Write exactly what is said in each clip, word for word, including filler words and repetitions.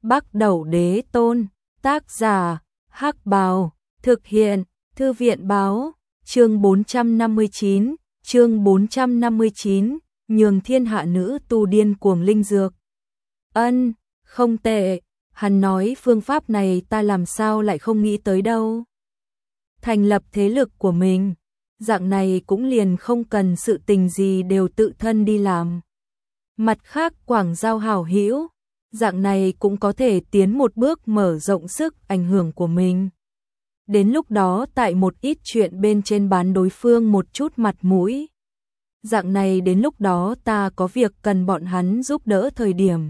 Bắc Đẩu Đế Tôn, tác giả, Hắc Bào, thực hiện, Thư viện Báo, chương bốn trăm năm mươi chín, chương bốn trăm năm mươi chín, nhường thiên hạ nữ tu điên cuồng linh dược. Ân, không tệ, hắn nói phương pháp này ta làm sao lại không nghĩ tới đâu. Thành lập thế lực của mình, dạng này cũng liền không cần sự tình gì đều tự thân đi làm. Mặt khác quảng giao hảo hữu, dạng này cũng có thể tiến một bước mở rộng sức ảnh hưởng của mình. Đến lúc đó tại một ít chuyện bên trên bán đối phương một chút mặt mũi. Dạng này đến lúc đó ta có việc cần bọn hắn giúp đỡ thời điểm.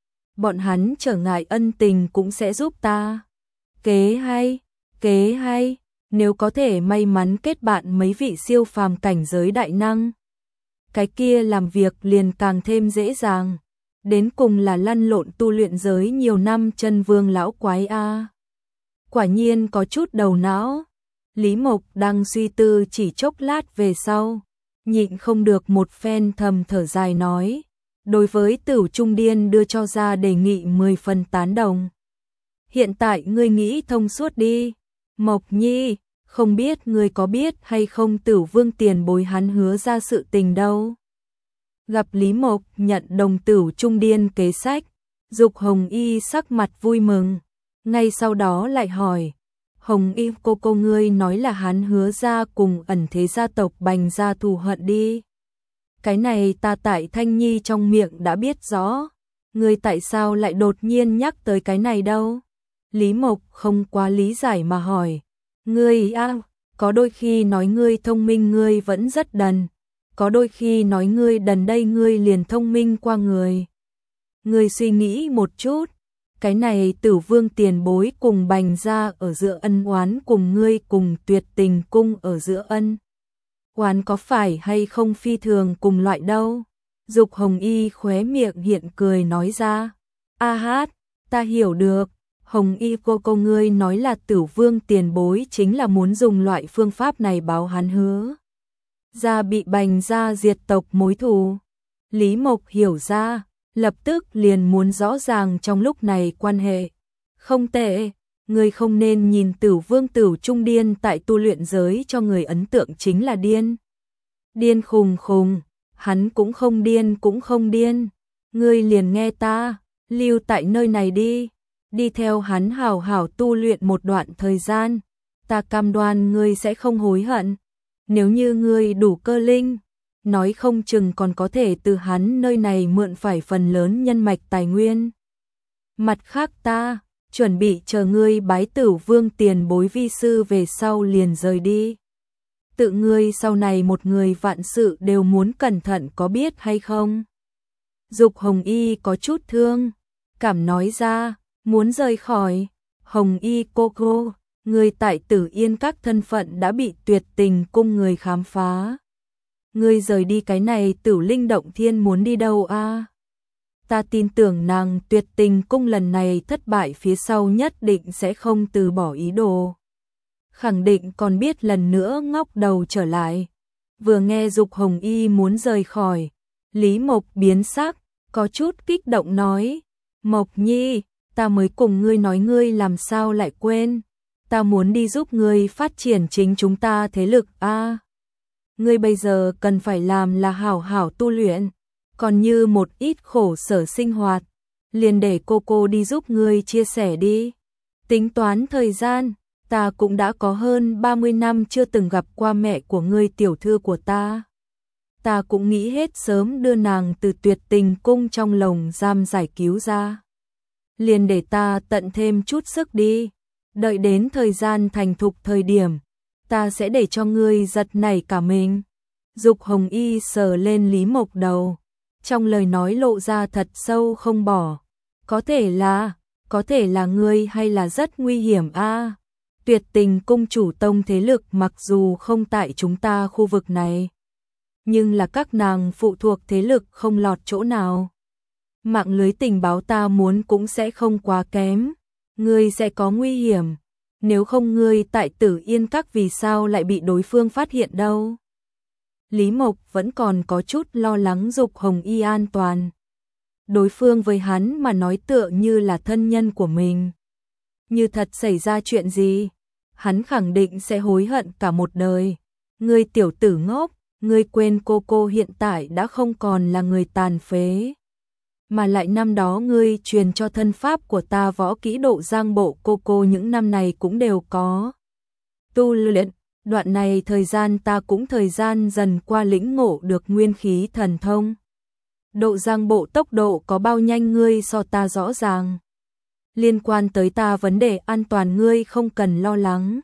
Bọn hắn trở ngại ân tình cũng sẽ giúp ta. Kế hay, kế hay, nếu có thể may mắn kết bạn mấy vị siêu phàm cảnh giới đại năng. Cái kia làm việc liền càng thêm dễ dàng. Đến cùng là lăn lộn tu luyện giới nhiều năm chân vương lão quái a. Quả nhiên có chút đầu não. Lý Mộc đang suy tư chỉ chốc lát về sau, nhịn không được một phen thầm thở dài nói, đối với Tửu Trung Điên đưa cho ra đề nghị mười phần tán đồng. Hiện tại ngươi nghĩ thông suốt đi. Mộc Nhi, không biết ngươi có biết hay không Tửu Vương tiền bối hắn hứa ra sự tình đâu. Gặp Lý Mộc nhận đồng Tửu Trung Điên kế sách, Dục Hồng Y sắc mặt vui mừng, ngay sau đó lại hỏi, Hồng Y cô cô ngươi nói là hắn hứa ra cùng ẩn thế gia tộc Bành gia thù hận đi. Cái này ta tại Thanh Nhi trong miệng đã biết rõ, ngươi tại sao lại đột nhiên nhắc tới cái này đâu? Lý Mộc không quá lý giải mà hỏi, ngươi a, có đôi khi nói ngươi thông minh ngươi vẫn rất đần. Có đôi khi nói ngươi đần đây ngươi liền thông minh qua người. Ngươi suy nghĩ một chút, cái này Tửu Vương tiền bối cùng Bành gia ở giữa ân oán cùng ngươi cùng Tuyệt Tình cung ở giữa ân oán có phải hay không phi thường cùng loại đâu? Dục Hồng Y khóe miệng hiện cười nói ra, a hát, ta hiểu được, Hồng Y cô cô ngươi nói là Tửu Vương tiền bối chính là muốn dùng loại phương pháp này báo hắn hứa gia bị Bành gia diệt tộc mối thù. Lý Mộc hiểu ra, lập tức liền muốn rõ ràng trong lúc này quan hệ. Không tệ, người không nên nhìn Tửu Vương Tửu Trung Điên tại tu luyện giới cho người ấn tượng chính là điên. Điên khùng khùng, hắn cũng không điên cũng không điên. Ngươi liền nghe ta, lưu tại nơi này đi, đi theo hắn hảo hảo tu luyện một đoạn thời gian. Ta cam đoan ngươi sẽ không hối hận. Nếu như ngươi đủ cơ linh, nói không chừng còn có thể từ hắn nơi này mượn phải phần lớn nhân mạch tài nguyên. Mặt khác ta, chuẩn bị chờ ngươi bái Tửu Vương tiền bối vi sư về sau liền rời đi. Tự ngươi sau này một người vạn sự đều muốn cẩn thận có biết hay không? Dục Hồng Y có chút thương, cảm nói ra, muốn rời khỏi. Hồng Y cô cô, người tại Tử Yên các thân phận đã bị Tuyệt Tình cung người khám phá. Ngươi rời đi cái này Tửu Linh Động Thiên muốn đi đâu a? Ta tin tưởng nàng Tuyệt Tình cung lần này thất bại phía sau nhất định sẽ không từ bỏ ý đồ. Khẳng định còn biết lần nữa ngóc đầu trở lại. Vừa nghe Dục Hồng Y muốn rời khỏi, Lý Mộc biến sắc, có chút kích động nói, Mộc Nhi, ta mới cùng ngươi nói ngươi làm sao lại quên. Ta muốn đi giúp ngươi phát triển chính chúng ta thế lực a. À, ngươi bây giờ cần phải làm là hảo hảo tu luyện, còn như một ít khổ sở sinh hoạt, liền để cô cô đi giúp ngươi chia sẻ đi. Tính toán thời gian, ta cũng đã có hơn ba mươi năm chưa từng gặp qua mẹ của ngươi tiểu thư của ta. Ta cũng nghĩ hết sớm đưa nàng từ Tuyệt Tình cung trong lồng giam giải cứu ra. Liền để ta tận thêm chút sức đi. Đợi đến thời gian thành thục thời điểm, ta sẽ để cho ngươi giật nảy cả mình. Dục Hồng Y sờ lên Lý Mộc đầu, trong lời nói lộ ra thật sâu không bỏ. Có thể là, có thể là ngươi hay là rất nguy hiểm a. À, Tuyệt Tình cung chủ tông thế lực mặc dù không tại chúng ta khu vực này, nhưng là các nàng phụ thuộc thế lực không lọt chỗ nào. Mạng lưới tình báo ta muốn cũng sẽ không quá kém. Ngươi sẽ có nguy hiểm, nếu không ngươi tại Tử Yên các vì sao lại bị đối phương phát hiện đâu. Lý Mộc vẫn còn có chút lo lắng Dục Hồng Y an toàn. đối phương với hắn mà nói tựa như là thân nhân của mình. Như thật xảy ra chuyện gì, hắn khẳng định sẽ hối hận cả một đời. Ngươi tiểu tử ngốc, ngươi quên cô cô hiện tại đã không còn là người tàn phế. Mà lại năm đó ngươi truyền cho thân pháp của ta võ kỹ độ giang bộ cô cô những năm này cũng đều có tu luyện. Đoạn này thời gian ta cũng thời gian dần qua lĩnh ngộ được nguyên khí thần thông. Độ giang bộ tốc độ có bao nhanh ngươi so ta rõ ràng. Liên quan tới ta vấn đề an toàn ngươi không cần lo lắng.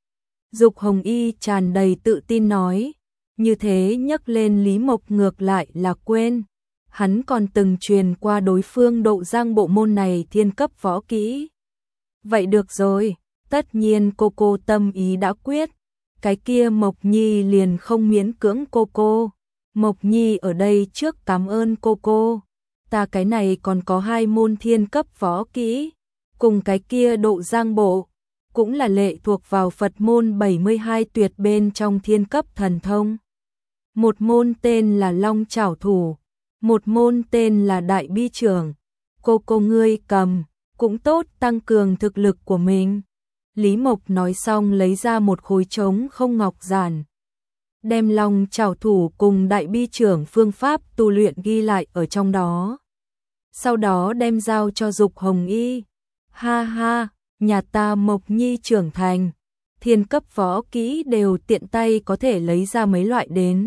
Dục Hồng Y tràn đầy tự tin nói. Như thế nhắc lên Lý Mộc ngược lại là quên. Hắn còn từng truyền qua đối phương độ giang bộ môn này thiên cấp võ kỹ. Vậy được rồi, tất nhiên cô cô tâm ý đã quyết. Cái kia Mộc Nhi liền không miễn cưỡng cô cô. Mộc Nhi ở đây trước cảm ơn cô cô. Ta cái này còn có hai môn thiên cấp võ kỹ. Cùng cái kia độ giang bộ. Cũng là lệ thuộc vào Phật môn bảy mươi hai tuyệt bên trong thiên cấp thần thông. Một môn tên là Long Chảo Thủ. Một môn tên là Đại Bi Trưởng. Cô cô ngươi cầm. Cũng tốt tăng cường thực lực của mình. Lý Mộc nói xong lấy ra một khối trống không ngọc giản. Đem Long Chảo Thủ cùng Đại Bi Trưởng phương pháp tu luyện ghi lại ở trong đó. Sau đó đem giao cho Dục Hồng Y. Ha ha, nhà ta Mộc Nhi trưởng thành. Thiên cấp võ kỹ đều tiện tay có thể lấy ra mấy loại đến.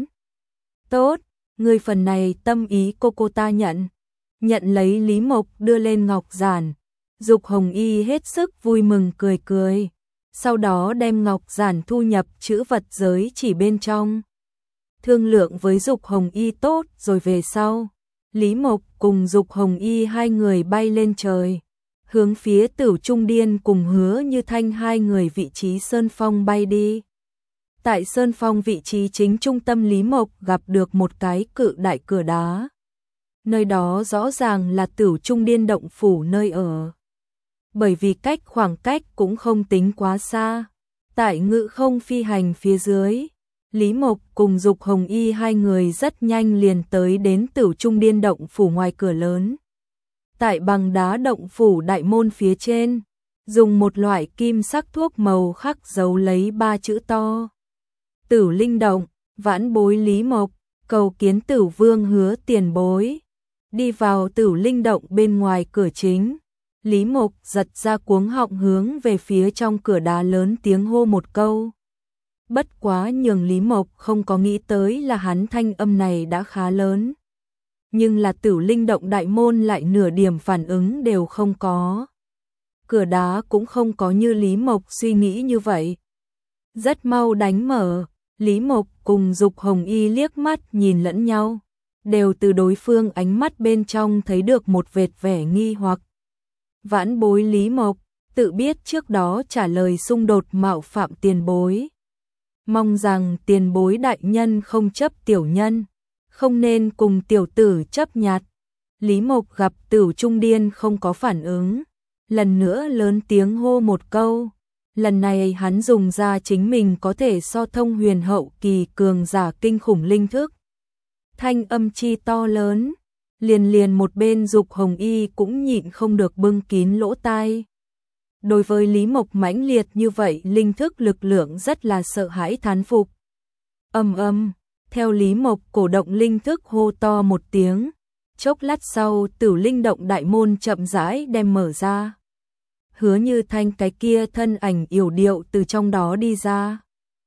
Tốt, người phần này tâm ý cô cô ta nhận. Nhận lấy Lý Mộc đưa lên ngọc giản. Dục Hồng Y hết sức vui mừng cười cười. Sau đó đem ngọc giản thu nhập chữ vật giới chỉ bên trong. Thương lượng với Dục Hồng Y tốt rồi về sau. Lý Mộc cùng Dục Hồng Y hai người bay lên trời. Hướng phía Tử Trung Điên cùng Hứa Như Thanh hai người vị trí Sơn Phong bay đi. Tại Sơn Phong vị trí chính trung tâm Lý Mộc gặp được một cái cự đại cửa đá. Nơi đó rõ ràng là Tử Trung Điên động phủ nơi ở. Bởi vì cách khoảng cách cũng không tính quá xa. Tại ngự không phi hành phía dưới, Lý Mộc cùng Dục Hồng Y hai người rất nhanh liền tới đến Tử Trung Điên động phủ ngoài cửa lớn. Tại bằng đá động phủ đại môn phía trên, dùng một loại kim sắc thuốc màu khắc dấu lấy ba chữ to. Tử Linh Động, vãn bối Lý Mộc, cầu kiến Tử Vương Hứa tiền bối. Đi vào Tử Linh Động bên ngoài cửa chính. Lý Mộc giật ra cuống họng hướng về phía trong cửa đá lớn tiếng hô một câu. Bất quá nhường Lý Mộc không có nghĩ tới là hắn thanh âm này đã khá lớn. Nhưng là Tử Linh Động đại môn lại nửa điểm phản ứng đều không có. Cửa đá cũng không có như Lý Mộc suy nghĩ như vậy. Rất mau đánh mở, Lý Mộc cùng Dục Hồng Y liếc mắt nhìn lẫn nhau. Đều từ đối phương ánh mắt bên trong thấy được một vệt vẻ nghi hoặc. Vãn bối Lý Mộc, tự biết trước đó trả lời xung đột mạo phạm tiền bối. Mong rằng tiền bối đại nhân không chấp tiểu nhân, không nên cùng tiểu tử chấp nhặt. Lý Mộc gặp Tử Trung Điên không có phản ứng, lần nữa lớn tiếng hô một câu. Lần này hắn dùng ra chính mình có thể so thông huyền hậu kỳ cường giả kinh khủng linh thức. Thanh âm chi to lớn, liền liền một bên Dục Hồng Y cũng nhịn không được bưng kín lỗ tai. Đối với Lý Mộc mãnh liệt như vậy, linh thức lực lượng rất là sợ hãi thán phục. Âm âm, theo Lý Mộc cổ động linh thức hô to một tiếng, chốc lát sau Tử Linh Động đại môn chậm rãi đem mở ra. Hứa Như Thanh cái kia thân ảnh yểu điệu từ trong đó đi ra.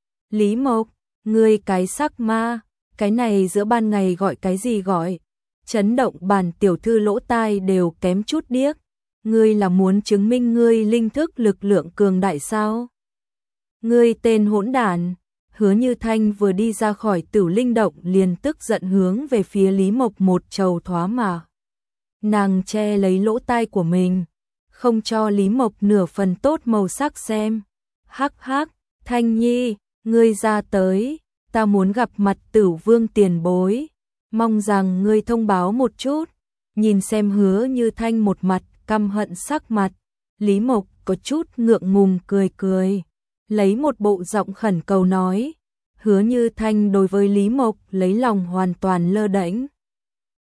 Lý Mộc, ngươi cái sắc ma, cái này giữa ban ngày gọi cái gì gọi? Chấn động bản tiểu thư lỗ tai đều kém chút điếc. Ngươi là muốn chứng minh ngươi linh thức lực lượng cường đại sao? Ngươi tên hỗn đản. Hứa Như Thanh vừa đi ra khỏi Tử Linh Động liền tức giận hướng về phía Lý Mộc một trầu thoá mà. Nàng che lấy lỗ tai của mình, không cho Lý Mộc nửa phần tốt màu sắc xem. Hắc hắc, Thanh Nhi, ngươi ra tới, ta muốn gặp mặt Tử Vương tiền bối. Mong rằng ngươi thông báo một chút. Nhìn xem Hứa Như Thanh một mặt căm hận sắc mặt, Lý Mộc có chút ngượng ngùng cười cười, lấy một bộ giọng khẩn cầu nói. Hứa Như Thanh đối với Lý Mộc lấy lòng hoàn toàn lơ đễnh.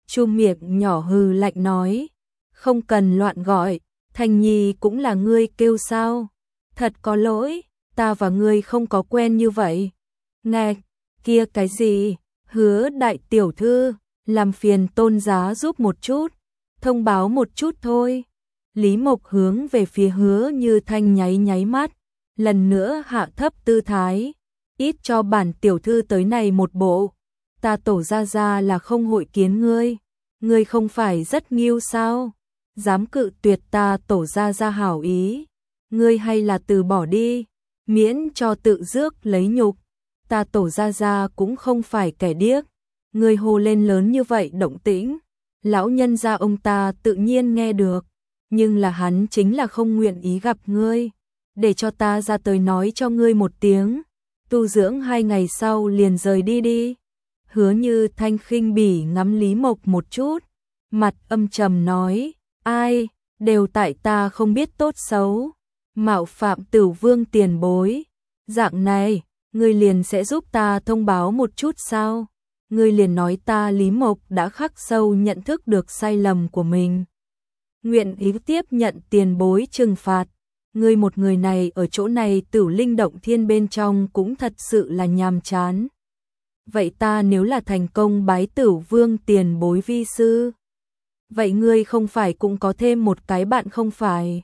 Chu miệng nhỏ hừ lạnh nói, không cần loạn gọi, Thanh Nhi cũng là ngươi kêu sao? Thật có lỗi, ta và ngươi không có quen như vậy. Ngạch, kia cái gì? Hứa đại tiểu thư, làm phiền Tôn giá giúp một chút, thông báo một chút thôi. Lý Mộc hướng về phía Hứa Như Thanh nháy nháy mắt, lần nữa hạ thấp tư thái, ít cho bản tiểu thư tới này một bộ, ta tổ ra ra là không hội kiến ngươi, ngươi không phải rất nghiêu sao, dám cự tuyệt ta tổ ra ra hảo ý, ngươi hay là từ bỏ đi, miễn cho tự rước lấy nhục, ta tổ ra ra cũng không phải kẻ điếc, ngươi hô lên lớn như vậy động tĩnh, lão nhân gia ông ta tự nhiên nghe được, nhưng là hắn chính là không nguyện ý gặp ngươi, để cho ta ra tới nói cho ngươi một tiếng, tu dưỡng hai ngày sau liền rời đi đi. Hứa Như Thanh khinh bỉ ngắm Lý Mộc một chút, mặt âm trầm nói, ai, đều tại ta không biết tốt xấu, mạo phạm Tửu Vương tiền bối, dạng này, ngươi liền sẽ giúp ta thông báo một chút sao? Ngươi liền nói ta Lý Mộc đã khắc sâu nhận thức được sai lầm của mình, nguyện ý tiếp nhận tiền bối trừng phạt. Ngươi một người này ở chỗ này Tử Linh Động Thiên bên trong cũng thật sự là nhàm chán. Vậy ta nếu là thành công bái Tửu Vương tiền bối vi sư, vậy ngươi không phải cũng có thêm một cái bạn không phải?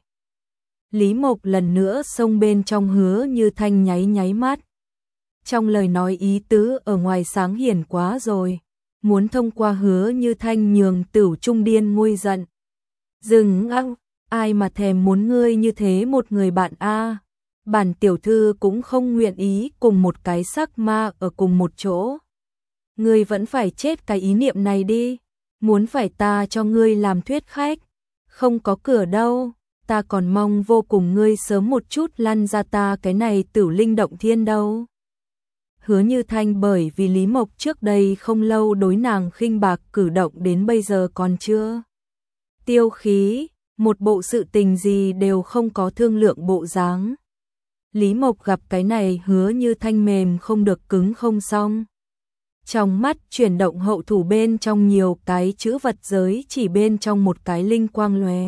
Lý Mộc lần nữa xông bên trong Hứa Như Thanh nháy nháy mắt. Trong lời nói ý tứ ở ngoài sáng hiển quá rồi, muốn thông qua Hứa Như Thanh nhường Tửu Trung Điên nguôi giận. Dừng ăng, ai mà thèm muốn ngươi như thế một người bạn a? Bản tiểu thư cũng không nguyện ý cùng một cái sắc ma ở cùng một chỗ. Ngươi vẫn phải chết cái ý niệm này đi, muốn phải ta cho ngươi làm thuyết khách, không có cửa đâu, ta còn mong vô cùng ngươi sớm một chút lăn ra ta cái này Tử Linh Động Thiên đâu. Hứa Như Thanh bởi vì Lý Mộc trước đây không lâu đối nàng khinh bạc cử động đến bây giờ còn chưa tiêu khí, một bộ sự tình gì đều không có thương lượng bộ dáng. Lý Mộc gặp cái này Hứa Như Thanh mềm không được cứng không xong. Trong mắt chuyển động hậu thủ bên trong nhiều cái chữ vật giới chỉ bên trong một cái linh quang lóe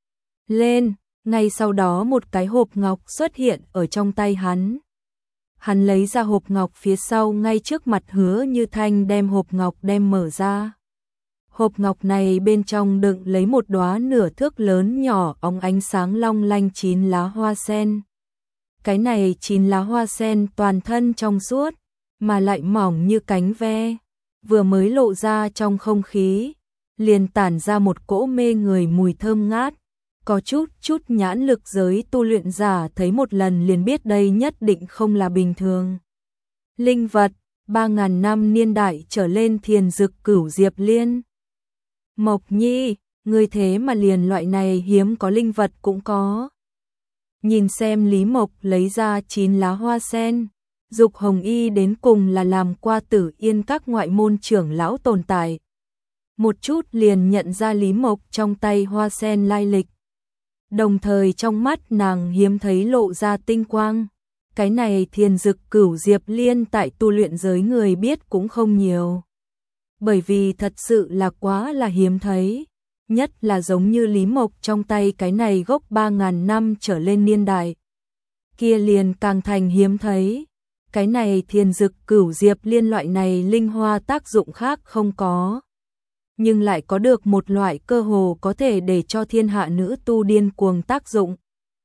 lên, ngay sau đó một cái hộp ngọc xuất hiện ở trong tay hắn. Hắn lấy ra hộp ngọc phía sau ngay trước mặt Hứa Như Thanh đem hộp ngọc đem mở ra. Hộp ngọc này bên trong đựng lấy một đóa nửa thước lớn nhỏ óng ánh sáng long lanh chín lá hoa sen. Cái này chín lá hoa sen toàn thân trong suốt, mà lại mỏng như cánh ve, vừa mới lộ ra trong không khí, liền tản ra một cỗ mê người mùi thơm ngát. Có chút chút nhãn lực giới tu luyện giả thấy một lần liền biết đây nhất định không là bình thường. Linh vật, ba ngàn năm niên đại trở lên thiền dực cửu diệp liên. Mộc Nhi, ngươi thế mà liền loại này hiếm có linh vật cũng có. Nhìn xem Lý Mộc lấy ra chín lá hoa sen, Dục Hồng Y đến cùng là làm qua Tử Yên các ngoại môn trưởng lão tồn tại. Một chút liền nhận ra Lý Mộc trong tay hoa sen lai lịch. Đồng thời trong mắt nàng hiếm thấy lộ ra tinh quang. Cái này thiền dực cửu diệp liên tại tu luyện giới người biết cũng không nhiều. Bởi vì thật sự là quá là hiếm thấy. Nhất là giống như Lý Mộc trong tay cái này gốc ba ngàn năm trở lên niên đại. Kia liền càng thành hiếm thấy. Cái này thiền dực cửu diệp liên loại này linh hoa tác dụng khác không có. Nhưng lại có được một loại cơ hồ có thể để cho thiên hạ nữ tu điên cuồng tác dụng.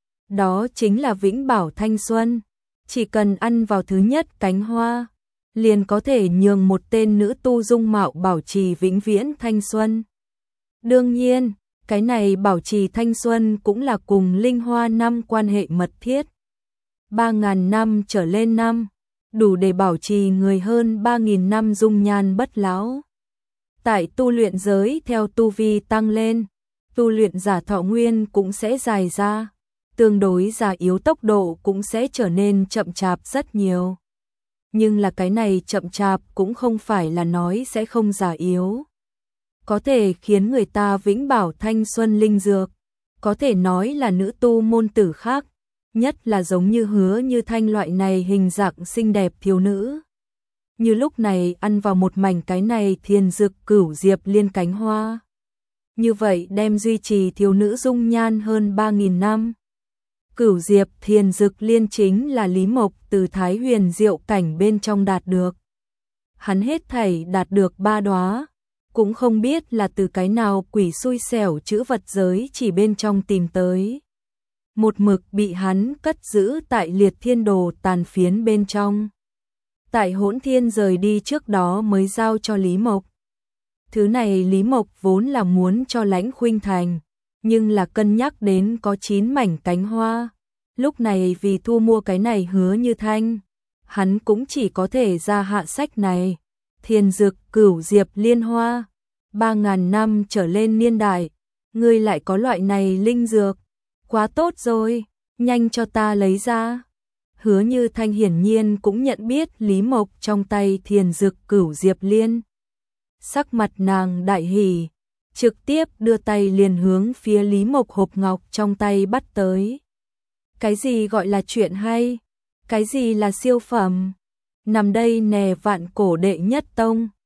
Đó chính là vĩnh bảo thanh xuân. Chỉ cần ăn vào thứ nhất cánh hoa, liền có thể nhường một tên nữ tu dung mạo bảo trì vĩnh viễn thanh xuân. Đương nhiên, cái này bảo trì thanh xuân cũng là cùng linh hoa năm quan hệ mật thiết. Ba ngàn năm trở lên năm, đủ để bảo trì người hơn ba nghìn năm dung nhan bất lão. Tại tu luyện giới theo tu vi tăng lên, tu luyện giả thọ nguyên cũng sẽ dài ra, tương đối già yếu tốc độ cũng sẽ trở nên chậm chạp rất nhiều. Nhưng là cái này chậm chạp cũng không phải là nói sẽ không già yếu. Có thể khiến người ta vĩnh bảo thanh xuân linh dược, có thể nói là nữ tu môn tử khác, nhất là giống như Hứa Như Thanh loại này hình dạng xinh đẹp thiếu nữ. như lúc này ăn vào một mảnh cái này thiền dược cửu diệp liên cánh hoa. Như vậy đem duy trì thiếu nữ dung nhan hơn ba nghìn năm. Cửu diệp thiền dược liên chính là Lý Mộc từ Thái Huyền diệu cảnh bên trong đạt được. Hắn hết thảy đạt được ba đóa, cũng không biết là từ cái nào quỷ xui xẻo chữ vật giới chỉ bên trong tìm tới. Một mực bị hắn cất giữ tại liệt thiên đồ tàn phiến bên trong. Tại Hỗn Thiên rời đi trước đó mới giao cho Lý Mộc. Thứ này Lý Mộc vốn là muốn cho Lãnh Khuynh Thành, nhưng là cân nhắc đến có chín mảnh cánh hoa. Lúc này vì thu mua cái này Hứa Như Thanh, hắn cũng chỉ có thể ra hạ sách này. Thiền dược cửu diệp liên hoa, ba ngàn năm trở lên niên đại, ngươi lại có loại này linh dược, quá tốt rồi, nhanh cho ta lấy ra. Hứa Như Thanh hiển nhiên cũng nhận biết Lý Mộc trong tay thiền dược cửu diệp liên. Sắc mặt nàng đại hỉ, trực tiếp đưa tay liền hướng phía Lý Mộc hộp ngọc trong tay bắt tới. Cái gì gọi là chuyện hay? Cái gì là siêu phẩm? Nằm đây nè vạn cổ đệ nhất tông,